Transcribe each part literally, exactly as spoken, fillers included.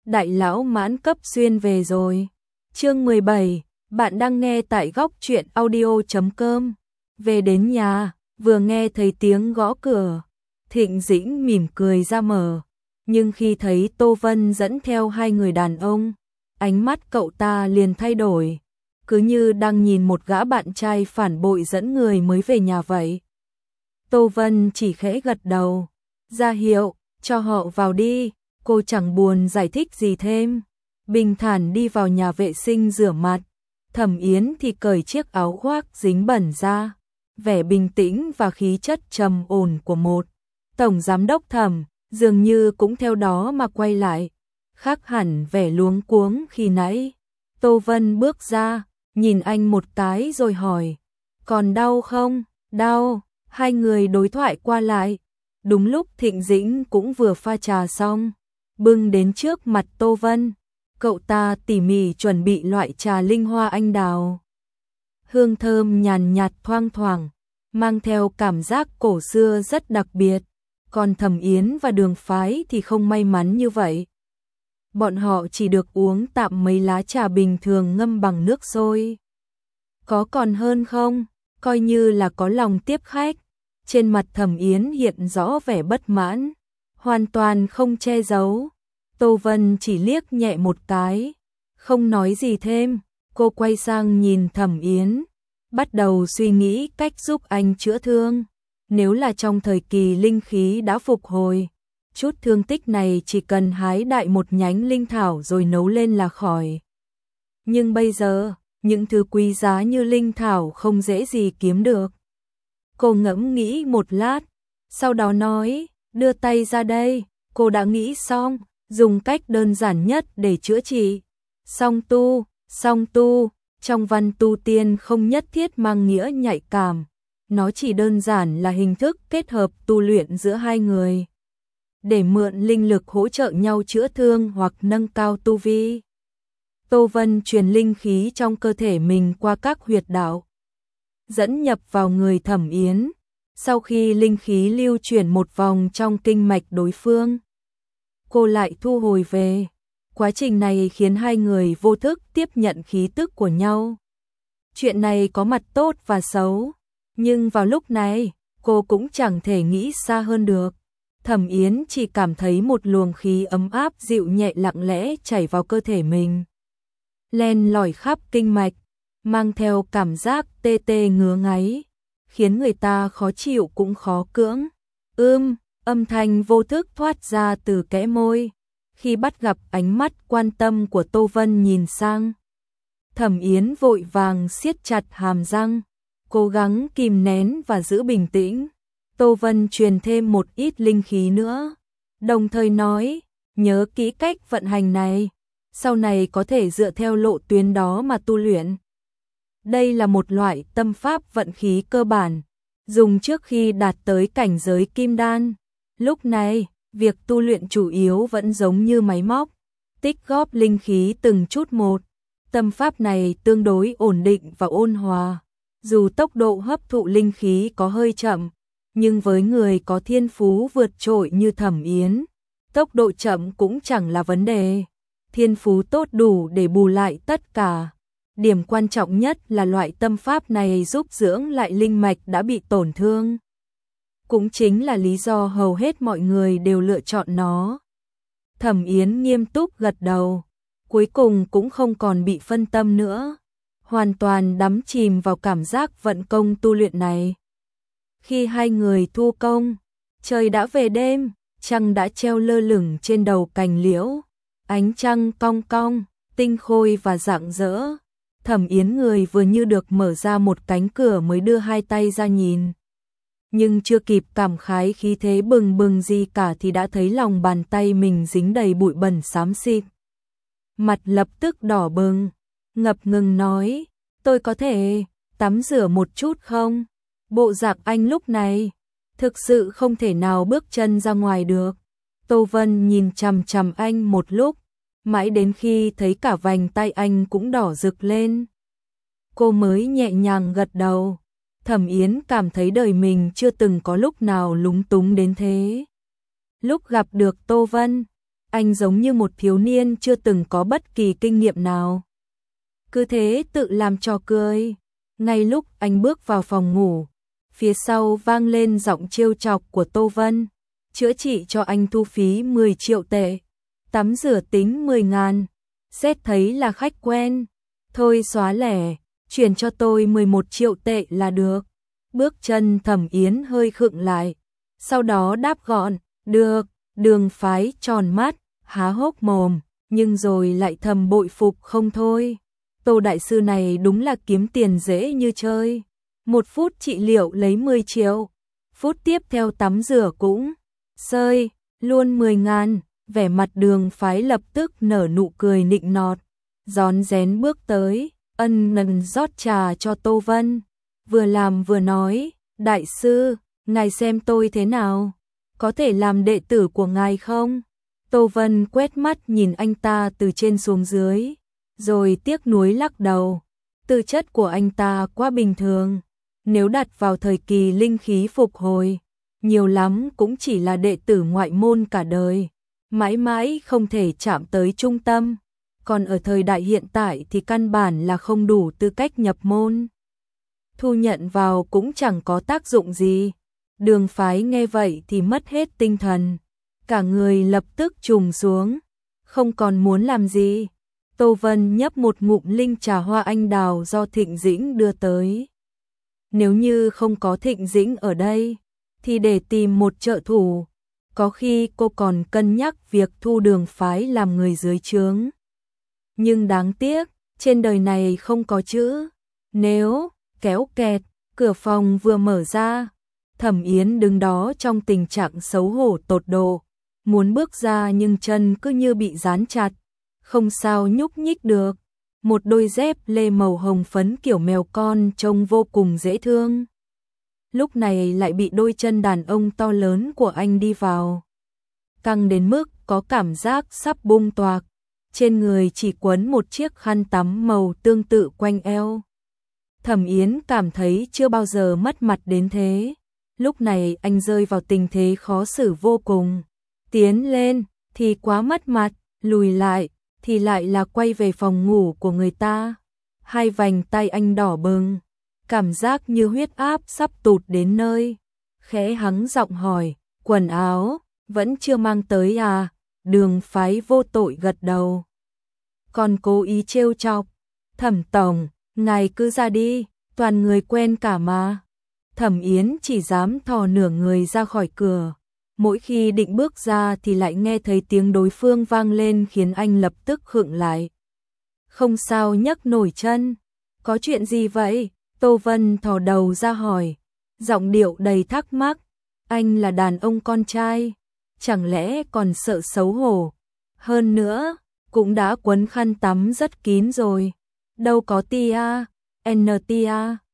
đại lão mãn cấp xuyên về rồi. Chương mười bảy, bạn đang nghe tại góc truyện audio chấm com. Về đến nhà, vừa nghe thấy tiếng gõ cửa, Thịnh Dĩnh mỉm cười ra mở, nhưng khi thấy Tô Vân dẫn theo hai người đàn ông, ánh mắt cậu ta liền thay đổi, cứ như đang nhìn một gã bạn trai phản bội dẫn người mới về nhà vậy. Tô Vân chỉ khẽ gật đầu, ra hiệu, cho họ vào đi, cô chẳng buồn giải thích gì thêm, bình thản đi vào nhà vệ sinh rửa mặt. Thẩm Yến thì cởi chiếc áo khoác dính bẩn ra, vẻ bình tĩnh và khí chất trầm ổn của một tổng giám đốc Thẩm dường như cũng theo đó mà quay lại, khác hẳn vẻ luống cuống khi nãy. Tô Vân bước ra, nhìn anh một cái rồi hỏi, còn đau không? Đau. Hai người đối thoại qua lại. Đúng lúc Thịnh Dĩnh cũng vừa pha trà xong, bưng đến trước mặt Tô Vân. Cậu ta tỉ mỉ chuẩn bị loại trà linh hoa anh đào. Hương thơm nhàn nhạt thoang thoảng, mang theo cảm giác cổ xưa rất đặc biệt. Còn Thẩm Yến và Đường Phái thì không may mắn như vậy. Bọn họ chỉ được uống tạm mấy lá trà bình thường ngâm bằng nước sôi. Có còn hơn không? Coi như là có lòng tiếp khách. Trên mặt Thẩm Yến hiện rõ vẻ bất mãn, hoàn toàn không che giấu. Tô Vân chỉ liếc nhẹ một cái, không nói gì thêm. Cô quay sang nhìn Thẩm Yến, bắt đầu suy nghĩ cách giúp anh chữa thương. Nếu là trong thời kỳ linh khí đã phục hồi, chút thương tích này chỉ cần hái đại một nhánh linh thảo rồi nấu lên là khỏi. Nhưng bây giờ, những thứ quý giá như linh thảo không dễ gì kiếm được. Cô ngẫm nghĩ một lát, sau đó nói, đưa tay ra đây. Cô đã nghĩ xong, dùng cách đơn giản nhất để chữa trị. Song tu, song tu, trong văn tu tiên không nhất thiết mang nghĩa nhạy cảm. Nó chỉ đơn giản là hình thức kết hợp tu luyện giữa hai người, để mượn linh lực hỗ trợ nhau chữa thương hoặc nâng cao tu vi. Tô Vân truyền linh khí trong cơ thể mình qua các huyệt đạo, dẫn nhập vào người Thẩm Yến. Sau khi linh khí lưu chuyển một vòng trong kinh mạch đối phương, cô lại thu hồi về. Quá trình này khiến hai người vô thức tiếp nhận khí tức của nhau. Chuyện này có mặt tốt và xấu, nhưng vào lúc này, cô cũng chẳng thể nghĩ xa hơn được. Thẩm Yến chỉ cảm thấy một luồng khí ấm áp dịu nhẹ lặng lẽ chảy vào cơ thể mình, len lỏi khắp kinh mạch, mang theo cảm giác tê tê ngứa ngáy, khiến người ta khó chịu cũng khó cưỡng. Ưm, âm thanh vô thức thoát ra từ kẽ môi, khi bắt gặp ánh mắt quan tâm của Tô Vân nhìn sang. Thẩm Yến vội vàng siết chặt hàm răng, cố gắng kìm nén và giữ bình tĩnh. Tô Vân truyền thêm một ít linh khí nữa, đồng thời nói, nhớ kỹ cách vận hành này, sau này có thể dựa theo lộ tuyến đó mà tu luyện. Đây là một loại tâm pháp vận khí cơ bản, dùng trước khi đạt tới cảnh giới kim đan. Lúc này, việc tu luyện chủ yếu vẫn giống như máy móc, tích góp linh khí từng chút một. Tâm pháp này tương đối ổn định và ôn hòa, dù tốc độ hấp thụ linh khí có hơi chậm, nhưng với người có thiên phú vượt trội như Thẩm Yến, tốc độ chậm cũng chẳng là vấn đề. Thiên phú tốt đủ để bù lại tất cả. Điểm quan trọng nhất là loại tâm pháp này giúp dưỡng lại linh mạch đã bị tổn thương. Cũng chính là lý do hầu hết mọi người đều lựa chọn nó. Thẩm Yến nghiêm túc gật đầu, cuối cùng cũng không còn bị phân tâm nữa, hoàn toàn đắm chìm vào cảm giác vận công tu luyện này. Khi hai người thu công, trời đã về đêm, trăng đã treo lơ lửng trên đầu cành liễu, ánh trăng cong cong, tinh khôi và rạng rỡ. Thẩm Yến người vừa như được mở ra một cánh cửa mới đưa hai tay ra nhìn, nhưng chưa kịp cảm khái khí thế bừng bừng gì cả thì đã thấy lòng bàn tay mình dính đầy bụi bẩn xám xịt. Mặt lập tức đỏ bừng, ngập ngừng nói, tôi có thể tắm rửa một chút không? Bộ dạng anh lúc này, thực sự không thể nào bước chân ra ngoài được. Tô Vân nhìn chằm chằm anh một lúc, mãi đến khi thấy cả vành tay anh cũng đỏ rực lên, cô mới nhẹ nhàng gật đầu. Thẩm Yến cảm thấy đời mình chưa từng có lúc nào lúng túng đến thế. Lúc gặp được Tô Vân, anh giống như một thiếu niên chưa từng có bất kỳ kinh nghiệm nào. Cứ thế tự làm trò cười. Ngay lúc anh bước vào phòng ngủ, phía sau vang lên giọng trêu chọc của Tô Vân. Chữa trị cho anh thu phí mười triệu tệ. Tắm rửa tính mười ngàn. Xét thấy là khách quen. Thôi xóa lẻ, chuyển cho tôi mười một triệu tệ là được. Bước chân Thẩm Yến hơi khựng lại. Sau đó đáp gọn, được. Đường Phái tròn mắt, há hốc mồm, nhưng rồi lại thầm bội phục không thôi. Tô đại sư này đúng là kiếm tiền dễ như chơi. Một phút trị liệu lấy mười triệu. Phút tiếp theo tắm rửa cũng sơi, luôn mười ngàn. Vẻ mặt Đường Phái lập tức nở nụ cười nịnh nọt. Rón rén bước tới, ân nần rót trà cho Tô Vân. Vừa làm vừa nói, đại sư, ngài xem tôi thế nào? Có thể làm đệ tử của ngài không? Tô Vân quét mắt nhìn anh ta từ trên xuống dưới, rồi tiếc nuối lắc đầu. Tư chất của anh ta quá bình thường. Nếu đặt vào thời kỳ linh khí phục hồi, nhiều lắm cũng chỉ là đệ tử ngoại môn cả đời, mãi mãi không thể chạm tới trung tâm. Còn ở thời đại hiện tại thì căn bản là không đủ tư cách nhập môn. Thu nhận vào cũng chẳng có tác dụng gì. Đường Phái nghe vậy thì mất hết tinh thần. Cả người lập tức trùng xuống, không còn muốn làm gì. Tô Vân nhấp một ngụm linh trà hoa anh đào do Thịnh Dĩnh đưa tới. Nếu như không có Thịnh Dĩnh ở đây, thì để tìm một trợ thủ, có khi cô còn cân nhắc việc thu Đường Phái làm người dưới trướng. Nhưng đáng tiếc, trên đời này không có chữ nếu. Kéo kẹt, cửa phòng vừa mở ra, Thẩm Yến đứng đó trong tình trạng xấu hổ tột độ, muốn bước ra nhưng chân cứ như bị dán chặt, không sao nhúc nhích được. Một đôi dép lê màu hồng phấn kiểu mèo con trông vô cùng dễ thương. Lúc này lại bị đôi chân đàn ông to lớn của anh đi vào, căng đến mức có cảm giác sắp bung toạc. Trên người chỉ quấn một chiếc khăn tắm màu tương tự quanh eo. Thẩm Yến cảm thấy chưa bao giờ mất mặt đến thế. Lúc này anh rơi vào tình thế khó xử vô cùng. Tiến lên thì quá mất mặt, lùi lại thì lại là quay về phòng ngủ của người ta. Hai vành tay anh đỏ bừng, cảm giác như huyết áp sắp tụt đến nơi. Khẽ hắng giọng hỏi, quần áo vẫn chưa mang tới à? Đường Phái vô tội gật đầu. Còn cố ý trêu chọc, Thẩm tổng, ngài cứ ra đi, toàn người quen cả mà. Thẩm Yến chỉ dám thò nửa người ra khỏi cửa. Mỗi khi định bước ra thì lại nghe thấy tiếng đối phương vang lên khiến anh lập tức khựng lại. Không sao nhấc nổi chân. Có chuyện gì vậy? Tô Vân thò đầu ra hỏi, giọng điệu đầy thắc mắc. Anh là đàn ông con trai, chẳng lẽ còn sợ xấu hổ? Hơn nữa, cũng đã quấn khăn tắm rất kín rồi. Đâu có tia, en tia.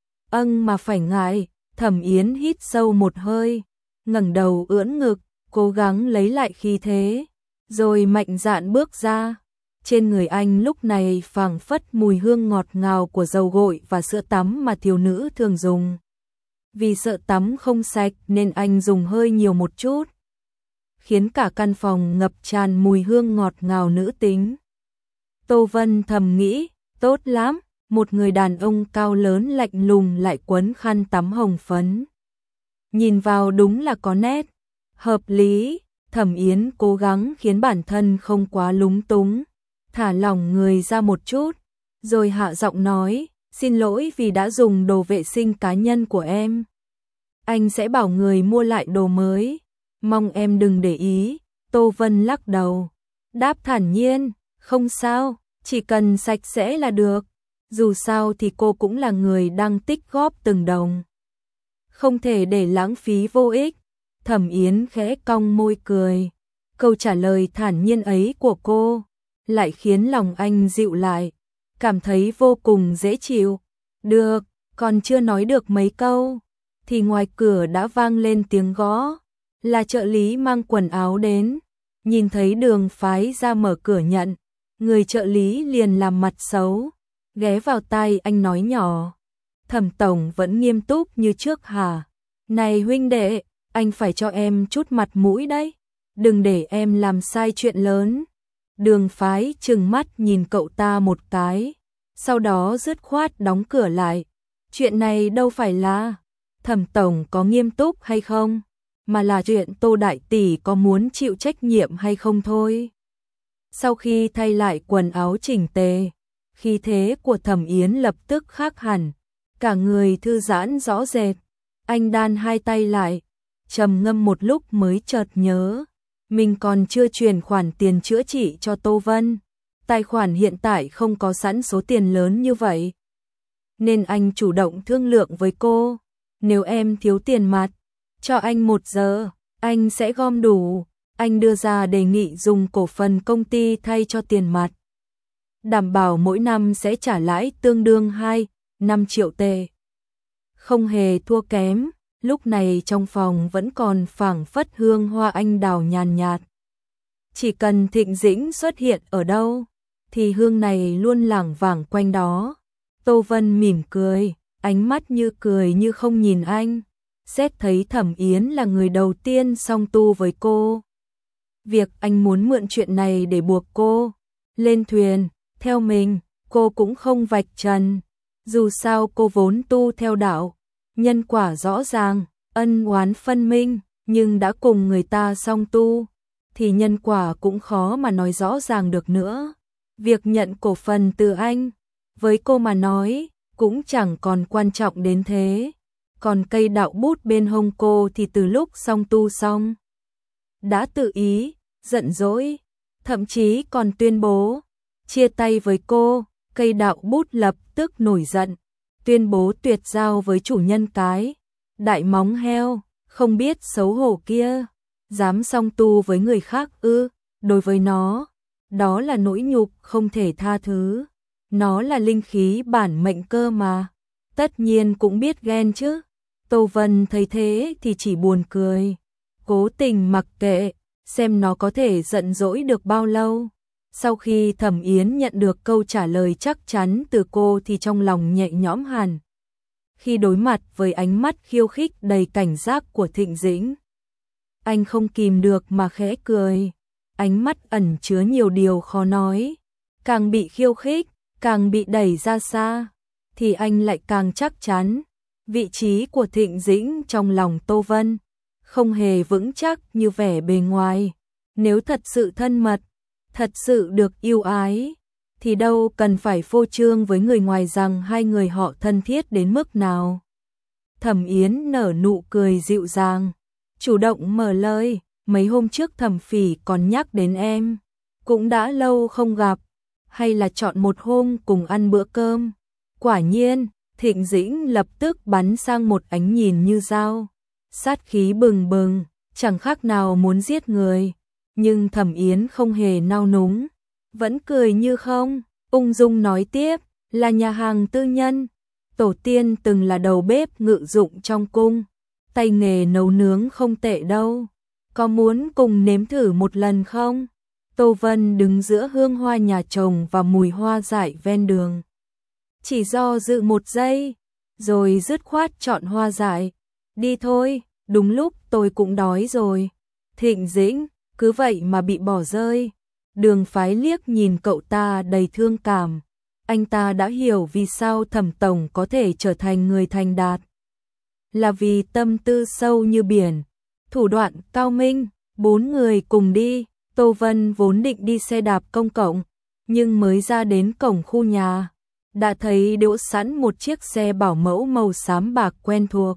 Âng mà phải ngại. Thẩm Yến hít sâu một hơi, ngẩng đầu ưỡn ngực, cố gắng lấy lại khí thế, rồi mạnh dạn bước ra. Trên người anh lúc này phảng phất mùi hương ngọt ngào của dầu gội và sữa tắm mà thiếu nữ thường dùng. Vì sợ tắm không sạch nên anh dùng hơi nhiều một chút, khiến cả căn phòng ngập tràn mùi hương ngọt ngào nữ tính. Tô Vân thầm nghĩ, tốt lắm, một người đàn ông cao lớn lạnh lùng lại quấn khăn tắm hồng phấn. Nhìn vào đúng là có nét, hợp lý. Thẩm Yến cố gắng khiến bản thân không quá lúng túng, thả lỏng người ra một chút, rồi hạ giọng nói, xin lỗi vì đã dùng đồ vệ sinh cá nhân của em. Anh sẽ bảo người mua lại đồ mới, mong em đừng để ý. Tô Vân lắc đầu, đáp thản nhiên, không sao, chỉ cần sạch sẽ là được. Dù sao thì cô cũng là người đang tích góp từng đồng, không thể để lãng phí vô ích. Thẩm Yến khẽ cong môi cười. Câu trả lời thản nhiên ấy của cô lại khiến lòng anh dịu lại, cảm thấy vô cùng dễ chịu. Được, còn chưa nói được mấy câu thì ngoài cửa đã vang lên tiếng gõ. Là trợ lý mang quần áo đến. Nhìn thấy Đường Phái ra mở cửa nhận, người trợ lý liền làm mặt xấu, ghé vào tai anh nói nhỏ, Thẩm tổng vẫn nghiêm túc như trước hả? Này huynh đệ, anh phải cho em chút mặt mũi đấy. đừng để em làm sai chuyện lớn. Đường Phái trừng mắt nhìn cậu ta một cái, sau đó dứt khoát đóng cửa lại. Chuyện này đâu phải là Thẩm tổng có nghiêm túc hay không, mà là chuyện Tô đại tỷ có muốn chịu trách nhiệm hay không thôi. Sau khi thay lại quần áo chỉnh tề, khí thế của Thẩm Yến lập tức khác hẳn, cả người thư giãn rõ rệt. Anh đan hai tay lại, trầm ngâm một lúc mới chợt nhớ, mình còn chưa chuyển khoản tiền chữa trị cho Tô Vân. Tài khoản hiện tại không có sẵn số tiền lớn như vậy. Nên anh chủ động thương lượng với cô, nếu em thiếu tiền mặt, cho anh một giờ, anh sẽ gom đủ. Anh đưa ra đề nghị dùng cổ phần công ty thay cho tiền mặt. Đảm bảo mỗi năm sẽ trả lãi tương đương hai, năm triệu tệ. Không hề thua kém, lúc này trong phòng vẫn còn phảng phất hương hoa anh đào nhàn nhạt. Chỉ cần Thịnh Dĩnh xuất hiện ở đâu, thì hương này luôn lảng vảng quanh đó. Tô Vân mỉm cười, ánh mắt như cười như không nhìn anh. Xét thấy Thẩm Yến là người đầu tiên song tu với cô. Việc anh muốn mượn chuyện này để buộc cô lên thuyền, theo mình, cô cũng không vạch trần. Dù sao cô vốn tu theo đạo, nhân quả rõ ràng, ân oán phân minh, nhưng đã cùng người ta song tu, thì nhân quả cũng khó mà nói rõ ràng được nữa. Việc nhận cổ phần từ anh, với cô mà nói, cũng chẳng còn quan trọng đến thế. Còn cây đạo bút bên hông cô thì từ lúc song tu xong, đã tự ý, giận dỗi, thậm chí còn tuyên bố chia tay với cô. Cây đạo bút lập tức nổi giận, tuyên bố tuyệt giao với chủ nhân cái đại móng heo, không biết xấu hổ kia, dám song tu với người khác ư? Đối với nó, đó là nỗi nhục không thể tha thứ. Nó là linh khí bản mệnh cơ mà, tất nhiên cũng biết ghen chứ. Tô Vân thấy thế thì chỉ buồn cười, cố tình mặc kệ, xem nó có thể giận dỗi được bao lâu. Sau khi Thẩm Yến nhận được câu trả lời chắc chắn từ cô thì trong lòng nhẹ nhõm hẳn. Khi đối mặt với ánh mắt khiêu khích đầy cảnh giác của Thịnh Dĩnh, anh không kìm được mà khẽ cười, ánh mắt ẩn chứa nhiều điều khó nói. Càng bị khiêu khích, càng bị đẩy ra xa, thì anh lại càng chắc chắn vị trí của Thịnh Dĩnh trong lòng Tô Vân không hề vững chắc như vẻ bề ngoài. Nếu thật sự thân mật, thật sự được yêu ái, thì đâu cần phải phô trương với người ngoài rằng hai người họ thân thiết đến mức nào. Thẩm Yến nở nụ cười dịu dàng, chủ động mở lời, mấy hôm trước Thẩm Phỉ còn nhắc đến em, cũng đã lâu không gặp, hay là chọn một hôm cùng ăn bữa cơm. Quả nhiên, Thịnh Dĩnh lập tức bắn sang một ánh nhìn như dao, sát khí bừng bừng, chẳng khác nào muốn giết người. Nhưng Thẩm Yến không hề nao núng, vẫn cười như không, ung dung nói tiếp, là nhà hàng tư nhân, tổ tiên từng là đầu bếp ngự dụng trong cung, tay nghề nấu nướng không tệ đâu, có muốn cùng nếm thử một lần không? Tô Vân đứng giữa hương hoa nhà chồng và mùi hoa dại ven đường, chỉ do dự một giây, rồi dứt khoát chọn hoa dại. Đi thôi, đúng lúc tôi cũng đói rồi. Thịnh Dĩnh cứ vậy mà bị bỏ rơi. Đường Phái liếc nhìn cậu ta đầy thương cảm. Anh ta đã hiểu vì sao Thẩm tổng có thể trở thành người thành đạt. Là vì tâm tư sâu như biển, thủ đoạn cao minh. Bốn người cùng đi, Tô Vân vốn định đi xe đạp công cộng, nhưng mới ra đến cổng khu nhà, đã thấy đỗ sẵn một chiếc xe bảo mẫu màu xám bạc quen thuộc.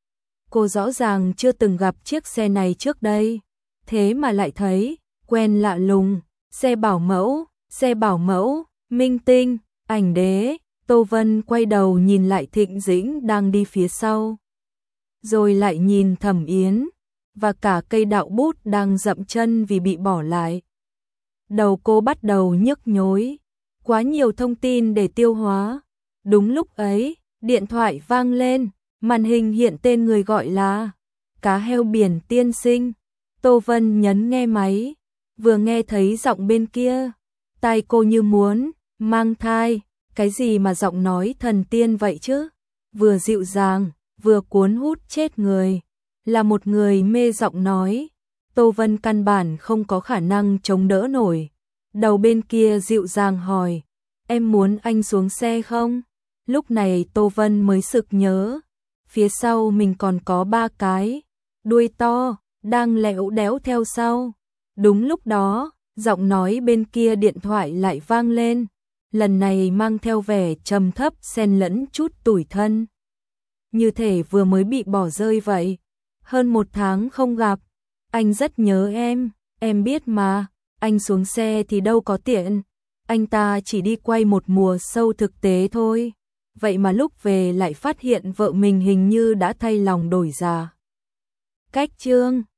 Cô rõ ràng chưa từng gặp chiếc xe này trước đây, thế mà lại thấy quen lạ lùng. Xe bảo mẫu, xe bảo mẫu, minh tinh, ảnh đế. Tô Vân quay đầu nhìn lại Thịnh Dĩnh đang đi phía sau, rồi lại nhìn Thẩm Yến và cả cây đạo bút đang dậm chân vì bị bỏ lại. Đầu cô bắt đầu nhức nhối, quá nhiều thông tin để tiêu hóa. Đúng lúc ấy, điện thoại vang lên, màn hình hiện tên người gọi là Cá heo biển tiên sinh. Tô Vân nhấn nghe máy, vừa nghe thấy giọng bên kia, tai cô như muốn mang thai. Cái gì mà giọng nói thần tiên vậy chứ? Vừa dịu dàng, vừa cuốn hút chết người, là một người mê giọng nói. Tô Vân căn bản không có khả năng chống đỡ nổi. Đầu bên kia dịu dàng hỏi, em muốn anh xuống xe không? Lúc này Tô Vân mới sực nhớ, phía sau mình còn có ba cái đuôi to đang lẽo đéo theo sau. Đúng lúc đó, giọng nói bên kia điện thoại lại vang lên, lần này mang theo vẻ trầm thấp xen lẫn chút tủi thân. Như thể vừa mới bị bỏ rơi vậy. Hơn một tháng không gặp, anh rất nhớ em, em biết mà, anh xuống xe thì đâu có tiện. Anh ta chỉ đi quay một mùa show thực tế thôi. Vậy mà lúc về lại phát hiện vợ mình hình như đã thay lòng đổi dạ. Cách chương